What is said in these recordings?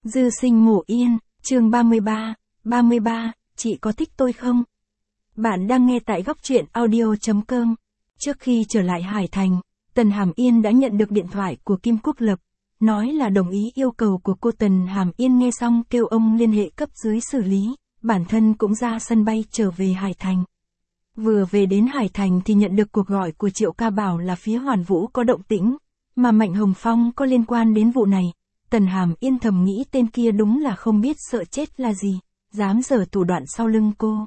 Dư sinh ngủ yên, chương 33, chị có thích tôi không? Bạn đang nghe tại góc truyện audio.com. Trước khi trở lại Hải Thành, Tần Hàm Yên đã nhận được điện thoại của Kim Quốc Lập, nói là đồng ý yêu cầu của cô. Tần Hàm Yên nghe xong kêu ông liên hệ cấp dưới xử lý, bản thân cũng ra sân bay trở về Hải Thành. Vừa về đến Hải Thành thì nhận được cuộc gọi của Triệu Ca bảo là phía Hoàn Vũ có động tĩnh, mà Mạnh Hồng Phong có liên quan đến vụ này. Tần Hàm Yên thầm nghĩ tên kia đúng là không biết sợ chết là gì, dám giở thủ đoạn sau lưng cô.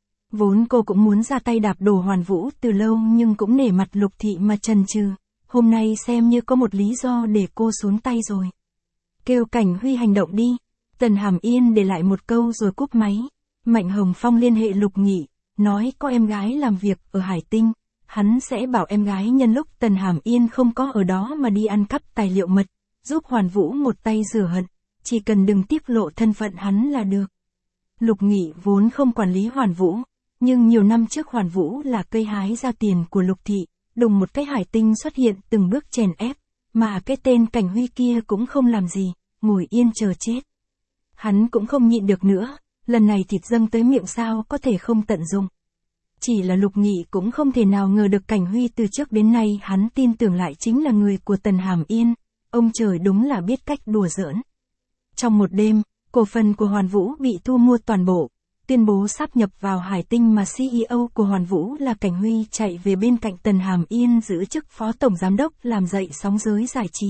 Vốn cô cũng muốn ra tay đạp đổ Hoàn Vũ từ lâu nhưng cũng nể mặt Lục Thị mà chần chừ, hôm nay xem như có một lý do để cô xuống tay rồi. Kêu Cảnh Huy hành động đi. Tần Hàm Yên để lại một câu rồi cúp máy. Mạnh Hồng Phong liên hệ Lục Nghị, nói có em gái làm việc ở Hải Tinh, hắn sẽ bảo em gái nhân lúc Tần Hàm Yên không có ở đó mà đi ăn cắp tài liệu mật, giúp Hoàn Vũ một tay rửa hận, chỉ cần đừng tiết lộ thân phận hắn là được. Lục Nghị vốn không quản lý Hoàn Vũ, nhưng nhiều năm trước Hoàn Vũ là cây hái ra tiền của Lục Thị, đùng một cái Hải Tinh xuất hiện từng bước chèn ép, mà cái tên Cảnh Huy kia cũng không làm gì, ngồi yên chờ chết. Hắn cũng không nhịn được nữa, lần này thịt dâng tới miệng sao có thể không tận dụng. Chỉ là Lục Nghị cũng không thể nào ngờ được Cảnh Huy từ trước đến nay hắn tin tưởng lại chính là người của Tần Hàm Yên, ông trời đúng là biết cách đùa giỡn. Trong một đêm, cổ phần của Hoàn Vũ bị thu mua toàn bộ, tuyên bố sáp nhập vào Hải Tinh mà CEO của Hoàn Vũ là Cảnh Huy chạy về bên cạnh Tần Hàm Yên giữ chức phó tổng giám đốc làm dậy sóng giới giải trí.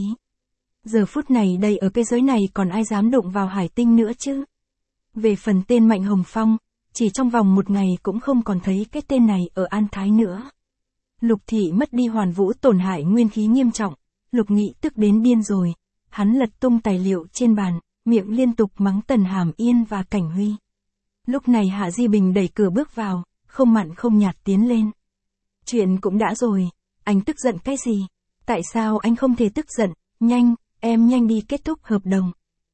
Giờ phút này đây ở cái giới này còn ai dám đụng vào Hải Tinh nữa chứ? Về phần tên Mạnh Hồng Phong, chỉ trong vòng một ngày cũng không còn thấy cái tên này ở An Thái nữa. Lục Thị mất đi Hoàn Vũ tổn hại nguyên khí nghiêm trọng, Lục Nghị tức đến điên rồi, hắn lật tung tài liệu trên bàn, miệng liên tục mắng Tần Hàm Yên và Cảnh Huy. Lúc này Hạ Di Bình đẩy cửa bước vào, không mặn không nhạt tiến lên. Chuyện cũng đã rồi, anh tức giận cái gì? Tại sao anh không thể tức giận? Nhanh, em nhanh đi kết thúc hợp đồng.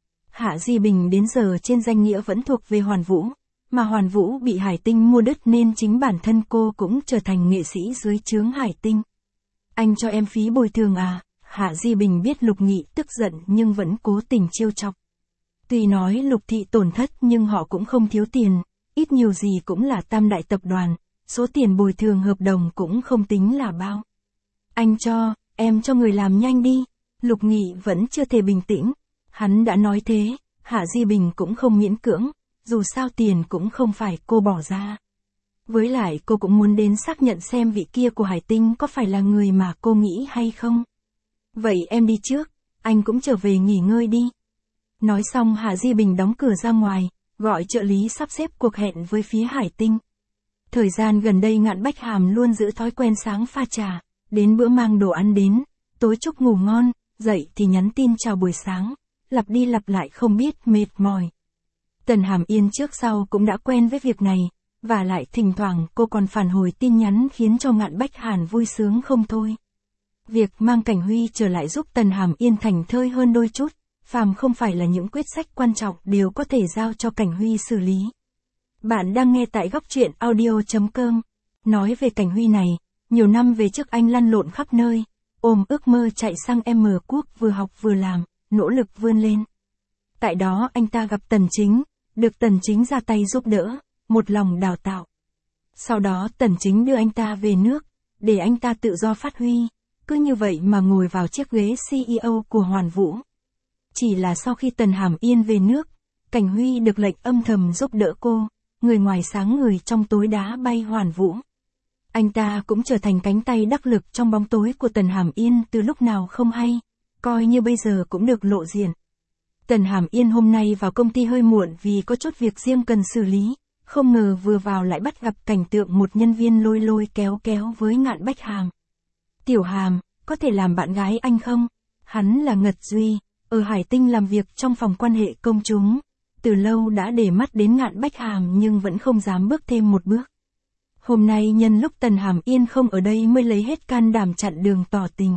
Hạ Di Bình đến giờ trên danh nghĩa vẫn thuộc về Hoàn Vũ, mà Hoàn Vũ bị Hải Tinh mua đứt nên chính bản thân cô cũng trở thành nghệ sĩ dưới trướng Hải Tinh. Anh cho em phí bồi thường à? Hạ Di Bình biết Lục Nghị tức giận nhưng vẫn cố tình trêu chọc. Tuy nói Lục Thị tổn thất nhưng họ cũng không thiếu tiền, ít nhiều gì cũng là tam đại tập đoàn, số tiền bồi thường hợp đồng cũng không tính là bao. Anh cho, em cho người làm nhanh đi. Lục Nghị vẫn chưa thể bình tĩnh. Hắn đã nói thế, Hạ Di Bình cũng không miễn cưỡng, dù sao tiền cũng không phải cô bỏ ra. Với lại cô cũng muốn đến xác nhận xem vị kia của Hải Tinh có phải là người mà cô nghĩ hay không. Vậy em đi trước, anh cũng trở về nghỉ ngơi đi. Nói xong Hạ Di Bình đóng cửa ra ngoài, gọi trợ lý sắp xếp cuộc hẹn với phía Hải Tinh. Thời gian gần đây Ngạn Bách Hàm luôn giữ thói quen sáng pha trà, đến bữa mang đồ ăn đến, tối chúc ngủ ngon, dậy thì nhắn tin chào buổi sáng, lặp đi lặp lại không biết mệt mỏi. Tần Hàm Yên trước sau cũng đã quen với việc này, và lại thỉnh thoảng cô còn phản hồi tin nhắn khiến cho Ngạn Bách Hàn vui sướng không thôi. Việc mang Cảnh Huy trở lại giúp Tần Hàm Yên thành thơi hơn đôi chút, phàm không phải là những quyết sách quan trọng đều có thể giao cho Cảnh Huy xử lý. Bạn đang nghe tại góc truyện audio.com. Nói về Cảnh Huy này, nhiều năm về trước anh lăn lộn khắp nơi, ôm ước mơ chạy sang M Quốc vừa học vừa làm, nỗ lực vươn lên. Tại đó anh ta gặp Tần Chính, được Tần Chính ra tay giúp đỡ, một lòng đào tạo. Sau đó Tần Chính đưa anh ta về nước, để anh ta tự do phát huy, cứ như vậy mà ngồi vào chiếc ghế CEO của Hoàn Vũ. Chỉ là sau khi Tần Hàm Yên về nước, Cảnh Huy được lệnh âm thầm giúp đỡ cô, người ngoài sáng người trong tối đá bay Hoàn Vũ. Anh ta cũng trở thành cánh tay đắc lực trong bóng tối của Tần Hàm Yên từ lúc nào không hay, coi như bây giờ cũng được lộ diện. Tần Hàm Yên hôm nay vào công ty hơi muộn vì có chút việc riêng cần xử lý, không ngờ vừa vào lại bắt gặp cảnh tượng một nhân viên lôi lôi kéo kéo với Ngạn Bách Hàm. Tiểu Hàm, có thể làm bạn gái anh không? Hắn là Ngật Duy, ở Hải Tinh làm việc trong phòng quan hệ công chúng, từ lâu đã để mắt đến Ngạn Bách Hàm nhưng vẫn không dám bước thêm một bước. Hôm nay nhân lúc Tần Hàm Yên không ở đây mới lấy hết can đảm chặn đường tỏ tình.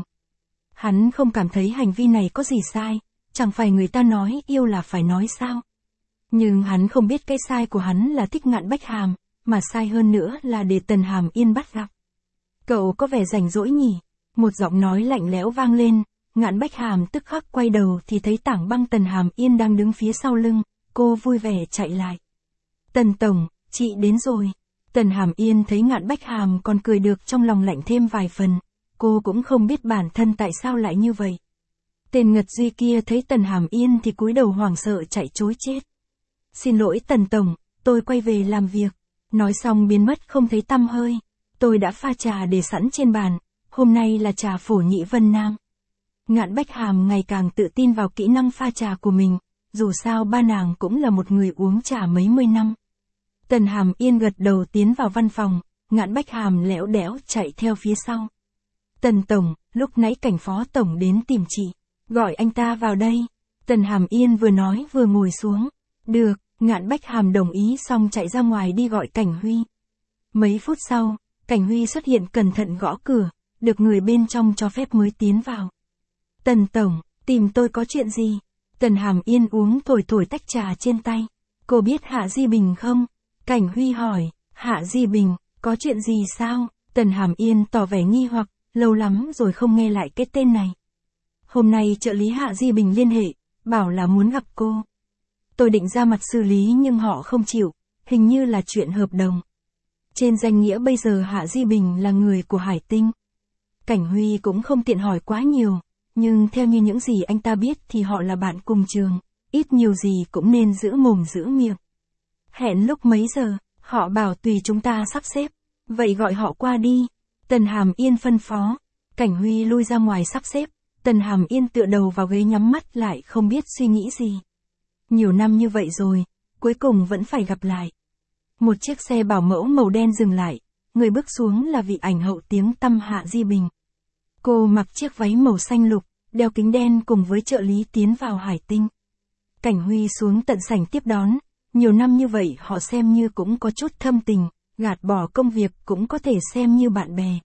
Hắn không cảm thấy hành vi này có gì sai, chẳng phải người ta nói yêu là phải nói sao. Nhưng hắn không biết cái sai của hắn là thích Ngạn Bách Hàm, mà sai hơn nữa là để Tần Hàm Yên bắt gặp. Cậu có vẻ rảnh rỗi nhỉ? Một giọng nói lạnh lẽo vang lên, Ngạn Bách Hàm tức khắc quay đầu thì thấy Tảng Băng Tần Hàm Yên đang đứng phía sau lưng, cô vui vẻ chạy lại. Tần tổng, chị đến rồi. Tần Hàm Yên thấy Ngạn Bách Hàm còn cười được trong lòng lạnh thêm vài phần, cô cũng không biết bản thân tại sao lại như vậy. Tên Ngật Duy kia thấy Tần Hàm Yên thì cúi đầu hoảng sợ chạy trối chết. Xin lỗi Tần tổng, tôi quay về làm việc. Nói xong biến mất không thấy tăm hơi. Tôi đã pha trà để sẵn trên bàn, hôm nay là trà phổ nhị Vân Nam. Ngạn Bách Hàm ngày càng tự tin vào kỹ năng pha trà của mình, dù sao ba nàng cũng là một người uống trà mấy mươi năm. Tần Hàm Yên gật đầu tiến vào văn phòng, Ngạn Bách Hàm lẽo đẽo chạy theo phía sau. Tần tổng, lúc nãy Cảnh phó tổng đến tìm chị, gọi anh ta vào đây. Tần Hàm Yên vừa nói vừa ngồi xuống. Được, Ngạn Bách Hàm đồng ý xong chạy ra ngoài đi gọi Cảnh Huy. Mấy phút sau, Cảnh Huy xuất hiện cẩn thận gõ cửa, được người bên trong cho phép mới tiến vào. Tần tổng, tìm tôi có chuyện gì? Tần Hàm Yên uống thổi thổi tách trà trên tay. Cô biết Hạ Di Bình không? Cảnh Huy hỏi, Hạ Di Bình, có chuyện gì sao? Tần Hàm Yên tỏ vẻ nghi hoặc, lâu lắm rồi không nghe lại cái tên này. Hôm nay trợ lý Hạ Di Bình liên hệ, bảo là muốn gặp cô. Tôi định ra mặt xử lý nhưng họ không chịu, hình như là chuyện hợp đồng. Trên danh nghĩa bây giờ Hạ Di Bình là người của Hải Tinh. Cảnh Huy cũng không tiện hỏi quá nhiều, nhưng theo như những gì anh ta biết thì họ là bạn cùng trường, ít nhiều gì cũng nên giữ mồm giữ miệng. Hẹn lúc mấy giờ, họ bảo tùy chúng ta sắp xếp, vậy gọi họ qua đi. Tần Hàm Yên phân phó. Cảnh Huy lui ra ngoài sắp xếp, Tần Hàm Yên tựa đầu vào ghế nhắm mắt lại không biết suy nghĩ gì. Nhiều năm như vậy rồi, cuối cùng vẫn phải gặp lại. Một chiếc xe bảo mẫu màu đen dừng lại, người bước xuống là vị ảnh hậu tiếng tăm Hạ Di Bình. Cô mặc chiếc váy màu xanh lục, đeo kính đen cùng với trợ lý tiến vào Hải Tinh. Cảnh Huy xuống tận sảnh tiếp đón, nhiều năm như vậy họ xem như cũng có chút thâm tình, gạt bỏ công việc cũng có thể xem như bạn bè.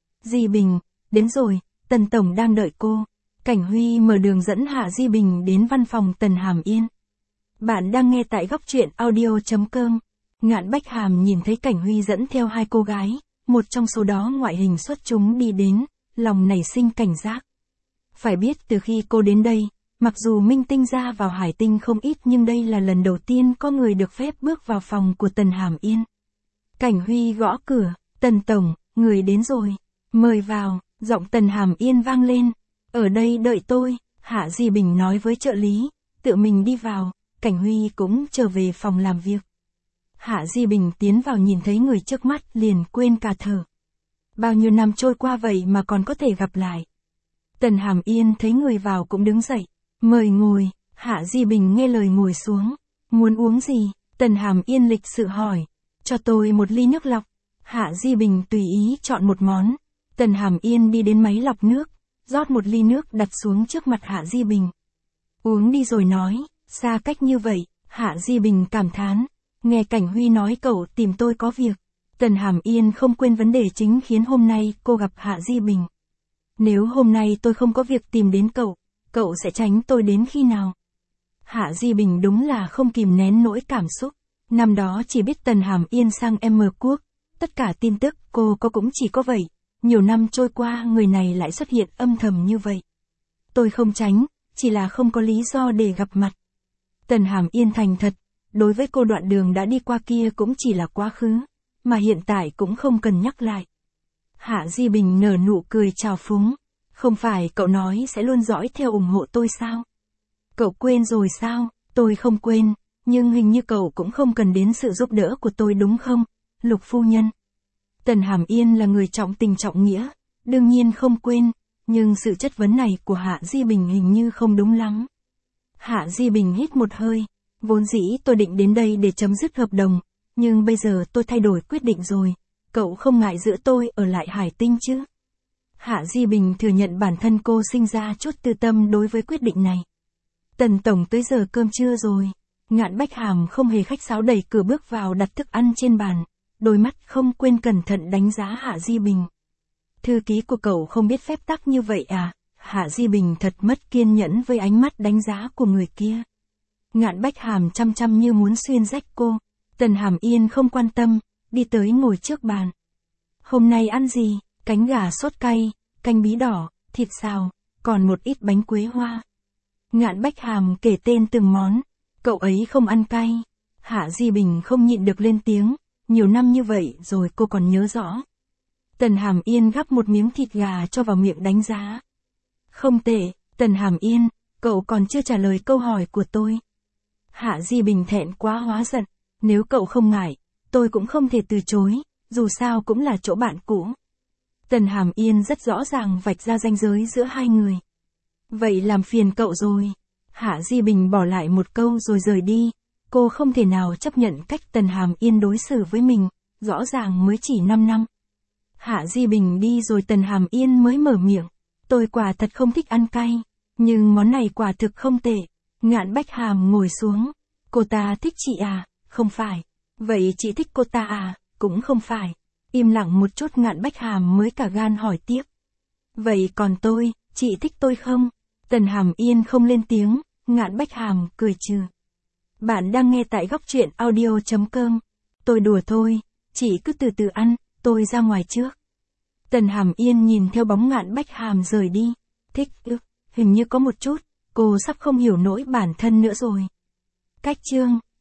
Di Bình, đến rồi, Tần tổng đang đợi cô. Cảnh Huy mở đường dẫn Hạ Di Bình đến văn phòng Tần Hàm Yên. Bạn đang nghe tại góc truyện audio.com. Ngạn Bách Hàm nhìn thấy Cảnh Huy dẫn theo hai cô gái, một trong số đó ngoại hình xuất chúng đi đến, lòng nảy sinh cảnh giác. Phải biết từ khi cô đến đây, mặc dù minh tinh ra vào Hải Tinh không ít nhưng đây là lần đầu tiên có người được phép bước vào phòng của Tần Hàm Yên. Cảnh Huy gõ cửa, Tần tổng, người đến rồi, mời vào, giọng Tần Hàm Yên vang lên. Ở đây đợi tôi, Hạ Di Bình nói với trợ lý, tự mình đi vào. Cảnh Huy cũng trở về phòng làm việc. Hạ Di Bình tiến vào nhìn thấy người trước mắt liền quên cả thở. Bao nhiêu năm trôi qua vậy mà còn có thể gặp lại. Tần Hàm Yên thấy người vào cũng đứng dậy. Mời ngồi, Hạ Di Bình nghe lời ngồi xuống. Muốn uống gì? Tần Hàm Yên lịch sự hỏi. Cho tôi một ly nước lọc. Hạ Di Bình tùy ý chọn một món. Tần Hàm Yên đi đến máy lọc nước, rót một ly nước đặt xuống trước mặt Hạ Di Bình. Uống đi rồi nói. Xa cách như vậy, Hạ Di Bình cảm thán. Nghe Cảnh Huy nói cậu tìm tôi có việc. Tần Hàm Yên không quên vấn đề chính khiến hôm nay cô gặp Hạ Di Bình. Nếu hôm nay tôi không có việc tìm đến cậu sẽ tránh tôi đến khi nào? Hạ Di Bình đúng là không kìm nén nỗi cảm xúc. Năm đó chỉ biết Tần Hàm Yên sang M Quốc, tất cả tin tức cô có cũng chỉ có vậy. Nhiều năm trôi qua người này lại xuất hiện âm thầm như vậy. Tôi không tránh, chỉ là không có lý do để gặp mặt. Tần Hàm Yên thành thật, đối với cô đoạn đường đã đi qua kia cũng chỉ là quá khứ, mà hiện tại cũng không cần nhắc lại. Hạ Di Bình nở nụ cười trào phúng, không phải cậu nói sẽ luôn dõi theo ủng hộ tôi sao? Cậu quên rồi sao? Tôi không quên, nhưng hình như cậu cũng không cần đến sự giúp đỡ của tôi đúng không, Lục phu nhân? Tần Hàm Yên là người trọng tình trọng nghĩa, đương nhiên không quên, nhưng sự chất vấn này của Hạ Di Bình hình như không đúng lắm. Hạ Di Bình hít một hơi, vốn dĩ tôi định đến đây để chấm dứt hợp đồng, nhưng bây giờ tôi thay đổi quyết định rồi, cậu không ngại giữa tôi ở lại Hải Tinh chứ? Hạ Di Bình thừa nhận bản thân cô sinh ra chút tư tâm đối với quyết định này. Tần tổng tới giờ cơm trưa rồi. Ngạn Bách Hàm không hề khách sáo đẩy cửa bước vào đặt thức ăn trên bàn, đôi mắt không quên cẩn thận đánh giá Hạ Di Bình. Thư ký của cậu không biết phép tắc như vậy à? Hạ Di Bình thật mất kiên nhẫn với ánh mắt đánh giá của người kia. Ngạn Bách Hàm chăm chăm như muốn xuyên rách cô. Tần Hàm Yên không quan tâm, đi tới ngồi trước bàn. Hôm nay ăn gì? Cánh gà sốt cay, canh bí đỏ, thịt xào, còn một ít bánh quế hoa. Ngạn Bách Hàm kể tên từng món, cậu ấy không ăn cay. Hạ Di Bình không nhịn được lên tiếng, nhiều năm như vậy rồi cô còn nhớ rõ. Tần Hàm Yên gắp một miếng thịt gà cho vào miệng đánh giá. Không tệ, Tần Hàm Yên, cậu còn chưa trả lời câu hỏi của tôi. Hạ Di Bình thẹn quá hóa giận, nếu cậu không ngại, tôi cũng không thể từ chối, dù sao cũng là chỗ bạn cũ. Tần Hàm Yên rất rõ ràng vạch ra ranh giới giữa hai người. Vậy làm phiền cậu rồi. Hạ Di Bình bỏ lại một câu rồi rời đi. Cô không thể nào chấp nhận cách Tần Hàm Yên đối xử với mình, rõ ràng mới chỉ 5 năm. Hạ Di Bình đi rồi Tần Hàm Yên mới mở miệng. Tôi quả thật không thích ăn cay, nhưng món này quả thực không tệ. Ngạn Bách Hàm ngồi xuống. Cô ta thích chị à? Không phải. Vậy chị thích cô ta à? Cũng không phải. Im lặng một chút Ngạn Bách Hàm mới cả gan hỏi tiếp. Vậy còn tôi, chị thích tôi không? Tần Hàm Yên không lên tiếng, Ngạn Bách Hàm cười trừ. Bạn đang nghe tại góc truyện audio.com. Tôi đùa thôi, chị cứ từ từ ăn, tôi ra ngoài trước. Tần Hàm Yên nhìn theo bóng Ngạn Bách Hàm rời đi. Thích ư, hình như có một chút, cô sắp không hiểu nỗi bản thân nữa rồi. Cách chương